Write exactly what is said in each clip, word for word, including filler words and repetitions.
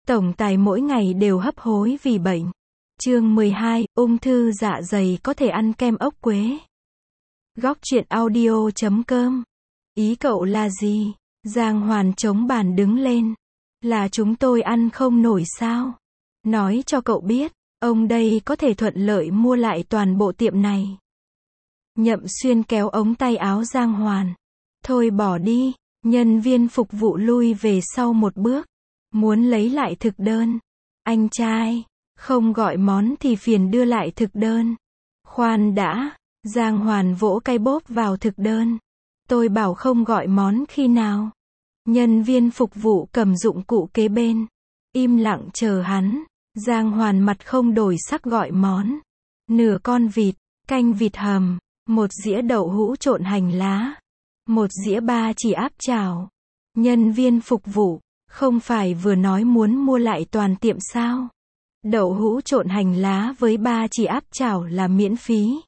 Tổng tài mỗi ngày đều hấp hối vì bệnh. Chương mười hai, ung thư dạ dày có thể ăn kem ốc quế. Góc truyện audio chấm com. Ý cậu là gì? Giang Hoàn chống bàn đứng lên. Là chúng tôi ăn không nổi sao? Nói cho cậu biết, ông đây có thể thuận lợi mua lại toàn bộ tiệm này. Nhậm Xuyên kéo ống tay áo Giang Hoàn. Thôi bỏ đi. Nhân viên phục vụ lui về sau một bước. Muốn lấy lại thực đơn. Anh trai, không gọi món thì phiền đưa lại thực đơn. Khoan đã. Giang Hoàn vỗ cây bóp vào thực đơn. Tôi bảo không gọi món khi nào. Nhân viên phục vụ cầm dụng cụ kế bên. Im lặng chờ hắn. Giang Hoàn mặt không đổi sắc gọi món. Nửa con vịt, canh vịt hầm, một dĩa đậu hũ trộn hành lá, một dĩa ba chỉ áp chảo. Nhân viên phục vụ, không phải vừa nói muốn mua lại toàn tiệm sao? Đậu hũ trộn hành lá với ba chỉ áp chảo là miễn phí.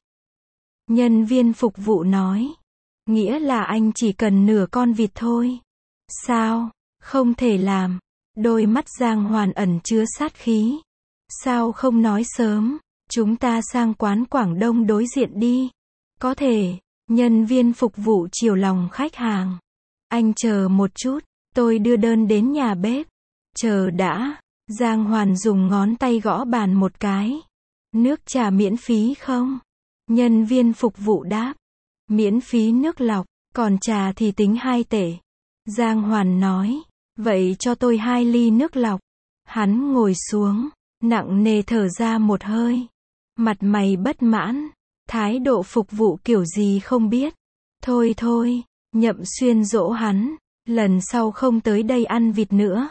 Nhân viên phục vụ nói. Nghĩa là anh chỉ cần nửa con vịt thôi. Sao? Không thể làm. Đôi mắt Giang Hoàn ẩn chứa sát khí. Sao không nói sớm? Chúng ta sang quán Quảng Đông đối diện đi. Có thể. Nhân viên phục vụ chiều lòng khách hàng. Anh chờ một chút. Tôi đưa đơn đến nhà bếp. Chờ đã. Giang Hoàn dùng ngón tay gõ bàn một cái. Nước trà miễn phí không? Nhân viên phục vụ đáp. Miễn phí nước lọc, còn trà thì tính hai tể. Giang Hoàn nói. Vậy cho tôi hai ly nước lọc. Hắn ngồi xuống, nặng nề thở ra một hơi. Mặt mày bất mãn, thái độ phục vụ kiểu gì không biết. Thôi thôi, Nhậm Xuyên dỗ hắn. Lần sau không tới đây ăn vịt nữa.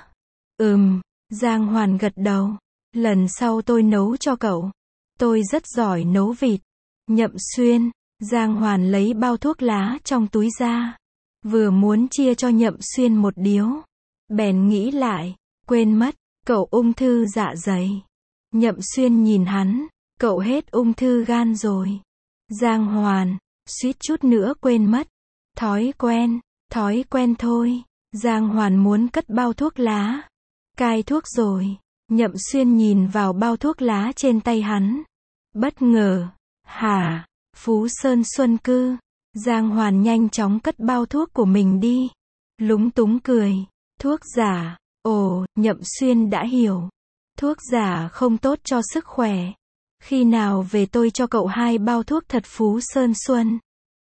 Ừm, Giang Hoàn gật đầu. Lần sau tôi nấu cho cậu. Tôi rất giỏi nấu vịt. Nhậm Xuyên, Giang Hoàn lấy bao thuốc lá trong túi ra. Vừa muốn chia cho Nhậm Xuyên một điếu. Bèn nghĩ lại, quên mất, cậu ung thư dạ dày. Nhậm Xuyên nhìn hắn, cậu hết ung thư gan rồi. Giang Hoàn, suýt chút nữa quên mất. Thói quen, thói quen thôi. Giang Hoàn muốn cất bao thuốc lá. Cai thuốc rồi. Nhậm Xuyên nhìn vào bao thuốc lá trên tay hắn. Bất ngờ. Hả? Phú Sơn Xuân Cư. Giang Hoàn nhanh chóng cất bao thuốc của mình đi. Lúng túng cười. Thuốc giả. Ồ, Nhậm Xuyên đã hiểu. Thuốc giả không tốt cho sức khỏe. Khi nào về tôi cho cậu hai bao thuốc thật Phú Sơn Xuân.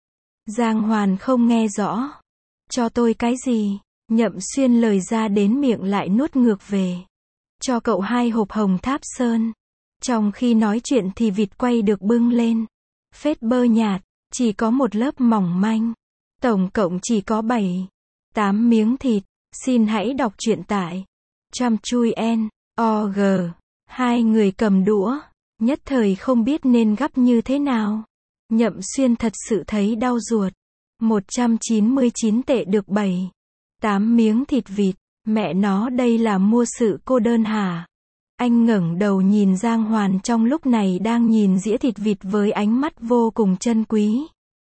Giang Hoàn không nghe rõ. Cho tôi cái gì? Nhậm Xuyên lời ra đến miệng lại nuốt ngược về. Cho cậu hai hộp Hồng Tháp Sơn. Trong khi nói chuyện thì vịt quay được bưng lên. Phết bơ nhạt, chỉ có một lớp mỏng manh. Tổng cộng chỉ có bảy, tám miếng thịt. Xin hãy đọc truyện tại chăm chui en org. Hai người cầm đũa, nhất thời không biết nên gắp như thế nào. Nhậm Xuyên thật sự thấy đau ruột. một trăm chín mươi chín tệ được bảy, tám miếng thịt vịt. Mẹ nó đây là mua sự cô đơn hả? Anh ngẩng đầu nhìn Giang Hoàn trong lúc này đang nhìn dĩa thịt vịt với ánh mắt vô cùng chân quý.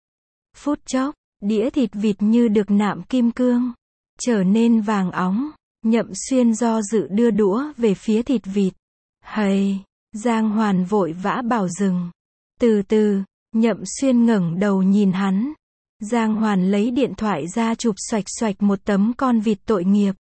Phút chốc, đĩa thịt vịt như được nạm kim cương, trở nên vàng óng. Nhậm Xuyên do dự đưa đũa về phía thịt vịt. Hầy! Giang Hoàn vội vã bảo dừng. Từ từ, Nhậm Xuyên ngẩng đầu nhìn hắn. Giang Hoàn lấy điện thoại ra chụp xoạch xoạch một tấm con vịt tội nghiệp.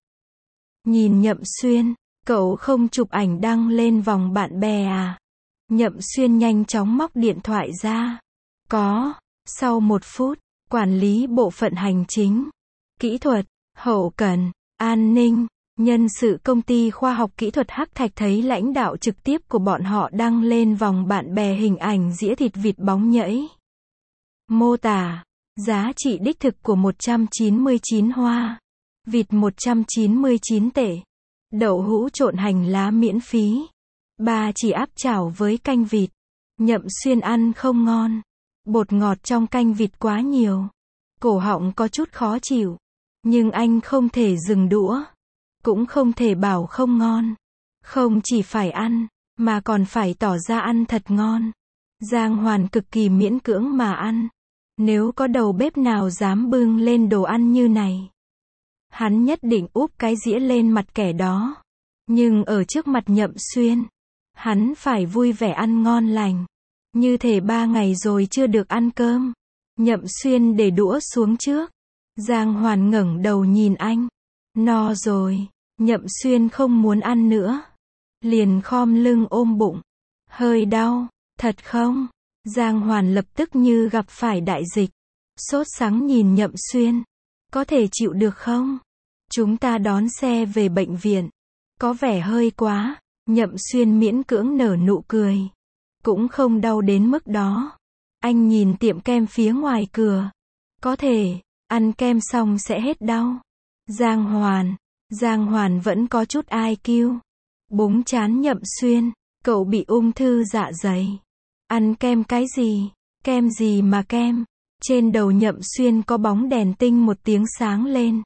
Nhìn Nhậm Xuyên, cậu không chụp ảnh đăng lên vòng bạn bè à? Nhậm Xuyên nhanh chóng móc điện thoại ra. Có. Sau một phút, quản lý bộ phận hành chính, kỹ thuật, hậu cần, an ninh, nhân sự công ty khoa học kỹ thuật Hắc Thạch thấy lãnh đạo trực tiếp của bọn họ đăng lên vòng bạn bè hình ảnh dĩa thịt vịt bóng nhẫy. Mô tả, giá trị đích thực của một trăm chín mươi chín hoa, vịt một trăm chín mươi chín tệ, đậu hũ trộn hành lá miễn phí, ba chỉ áp chảo với canh vịt. Nhậm Xuyên ăn không ngon. Bột ngọt trong canh vịt quá nhiều. Cổ họng có chút khó chịu. Nhưng anh không thể dừng đũa. Cũng không thể bảo không ngon. Không chỉ phải ăn, mà còn phải tỏ ra ăn thật ngon. Giang Hoàn cực kỳ miễn cưỡng mà ăn. Nếu có đầu bếp nào dám bưng lên đồ ăn như này, hắn nhất định úp cái dĩa lên mặt kẻ đó. Nhưng ở trước mặt Nhậm Xuyên, hắn phải vui vẻ ăn ngon lành. Như thể ba ngày rồi chưa được ăn cơm. Nhậm Xuyên để đũa xuống trước. Giang Hoàn ngẩng đầu nhìn anh. No rồi. Nhậm Xuyên không muốn ăn nữa. Liền khom lưng ôm bụng. Hơi đau. Thật không? Giang Hoàn lập tức như gặp phải đại dịch. Sốt sắng nhìn Nhậm Xuyên. Có thể chịu được không? Chúng ta đón xe về bệnh viện. Có vẻ hơi quá. Nhậm Xuyên miễn cưỡng nở nụ cười. Cũng không đau đến mức đó. Anh nhìn tiệm kem phía ngoài cửa. Có thể, ăn kem xong sẽ hết đau. Giang Hoàn. Giang Hoàn vẫn có chút i kiu. Búng trán Nhậm Xuyên. Cậu bị ung thư dạ dày. Ăn kem cái gì? Kem gì mà kem? Trên đầu Nhậm Xuyên có bóng đèn tinh một tiếng sáng lên.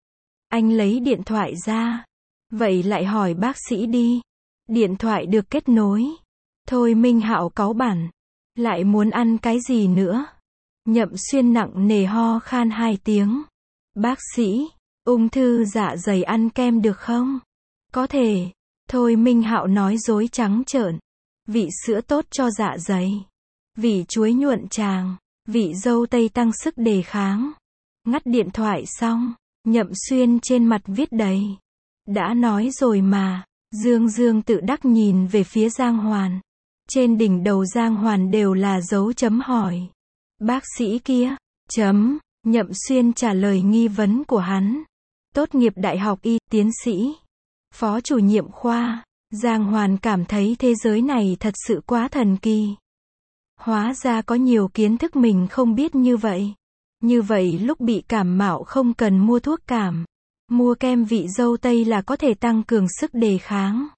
Anh lấy điện thoại ra. Vậy lại hỏi bác sĩ đi. Điện thoại được kết nối. Thôi Minh Hạo cáu bản. Lại muốn ăn cái gì nữa? Nhậm Xuyên nặng nề ho khan hai tiếng. Bác sĩ, ung thư dạ dày ăn kem được không? Có thể. Thôi Minh Hạo nói dối trắng trợn. Vị sữa tốt cho dạ dày. Vị chuối nhuận tràng. Vị dâu tây tăng sức đề kháng. Ngắt điện thoại xong, Nhậm Xuyên trên mặt viết đầy. Đã nói rồi mà. Dương Dương tự đắc nhìn về phía Giang Hoàn. Trên đỉnh đầu Giang Hoàn đều là dấu chấm hỏi. Bác sĩ kia, chấm, Nhậm Xuyên trả lời nghi vấn của hắn. Tốt nghiệp đại học y, tiến sĩ, phó chủ nhiệm khoa. Giang Hoàn cảm thấy thế giới này thật sự quá thần kỳ. Hóa ra có nhiều kiến thức mình không biết như vậy. Như vậy lúc bị cảm mạo không cần mua thuốc cảm. Mua kem vị dâu tây là có thể tăng cường sức đề kháng.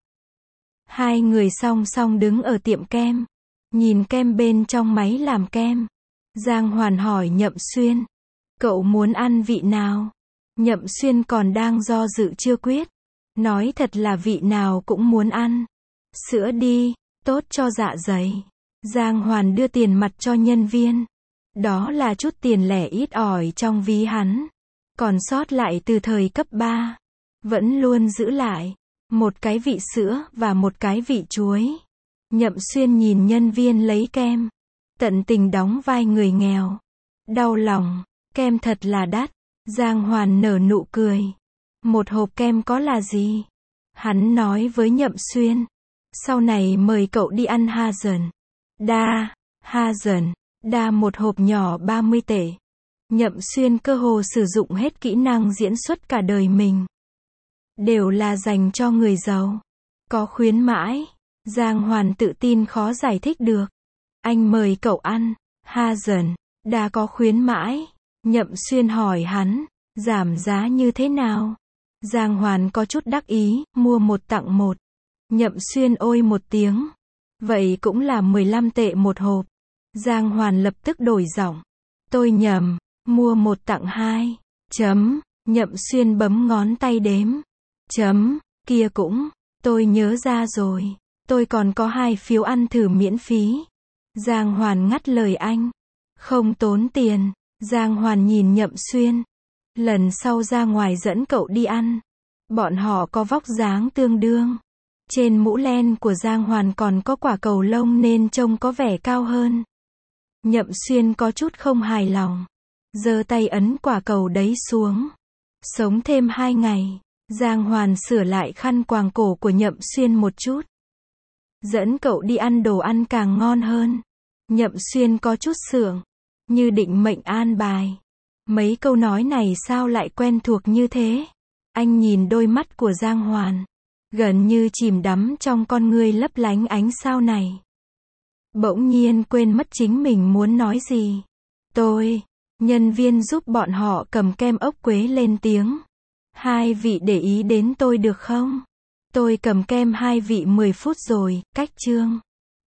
Hai người song song đứng ở tiệm kem. Nhìn kem bên trong máy làm kem. Giang Hoàn hỏi Nhậm Xuyên. Cậu muốn ăn vị nào? Nhậm Xuyên còn đang do dự chưa quyết. Nói thật là vị nào cũng muốn ăn. Sữa đi, tốt cho dạ dày. Giang Hoàn đưa tiền mặt cho nhân viên. Đó là chút tiền lẻ ít ỏi trong ví hắn. Còn sót lại từ thời cấp ba. Vẫn luôn giữ lại. Một cái vị sữa và một cái vị chuối. Nhậm Xuyên nhìn nhân viên lấy kem. Tận tình đóng vai người nghèo. Đau lòng. Kem thật là đắt. Giang Hoàn nở nụ cười. Một hộp kem có là gì? Hắn nói với Nhậm Xuyên. Sau này mời cậu đi ăn Hazen. Đa. Hazen. Đa một hộp nhỏ ba mươi tệ. Nhậm Xuyên cơ hồ sử dụng hết kỹ năng diễn xuất cả đời mình. Đều là dành cho người giàu. Có khuyến mãi. Giang Hoàn tự tin khó giải thích được. Anh mời cậu ăn. Hazen. Đa có khuyến mãi. Nhậm Xuyên hỏi hắn. Giảm giá như thế nào? Giang Hoàn có chút đắc ý. Mua một tặng một. Nhậm Xuyên ôi một tiếng. Vậy cũng là mười lăm tệ một hộp. Giang Hoàn lập tức đổi giọng. Tôi nhầm. Mua một tặng hai. Chấm. Nhậm Xuyên bấm ngón tay đếm. Chấm. Kia cũng. Tôi nhớ ra rồi. Tôi còn có hai phiếu ăn thử miễn phí. Giang Hoàn ngắt lời anh. Không tốn tiền. Giang Hoàn nhìn Nhậm Xuyên. Lần sau ra ngoài dẫn cậu đi ăn. Bọn họ có vóc dáng tương đương. Trên mũ len của Giang Hoàn còn có quả cầu lông nên trông có vẻ cao hơn. Nhậm Xuyên có chút không hài lòng. Giơ tay ấn quả cầu đấy xuống. Sống thêm hai ngày. Giang Hoàn sửa lại khăn quàng cổ của Nhậm Xuyên một chút. Dẫn cậu đi ăn đồ ăn càng ngon hơn. Nhậm Xuyên có chút sượng. Như định mệnh an bài. Mấy câu nói này sao lại quen thuộc như thế? Anh nhìn đôi mắt của Giang Hoàn. Gần như chìm đắm trong con ngươi lấp lánh ánh sao này. Bỗng nhiên quên mất chính mình muốn nói gì. Tôi, nhân viên giúp bọn họ cầm kem ốc quế lên tiếng. Hai vị để ý đến tôi được không? Tôi cầm kem hai vị mười phút rồi, cách chương.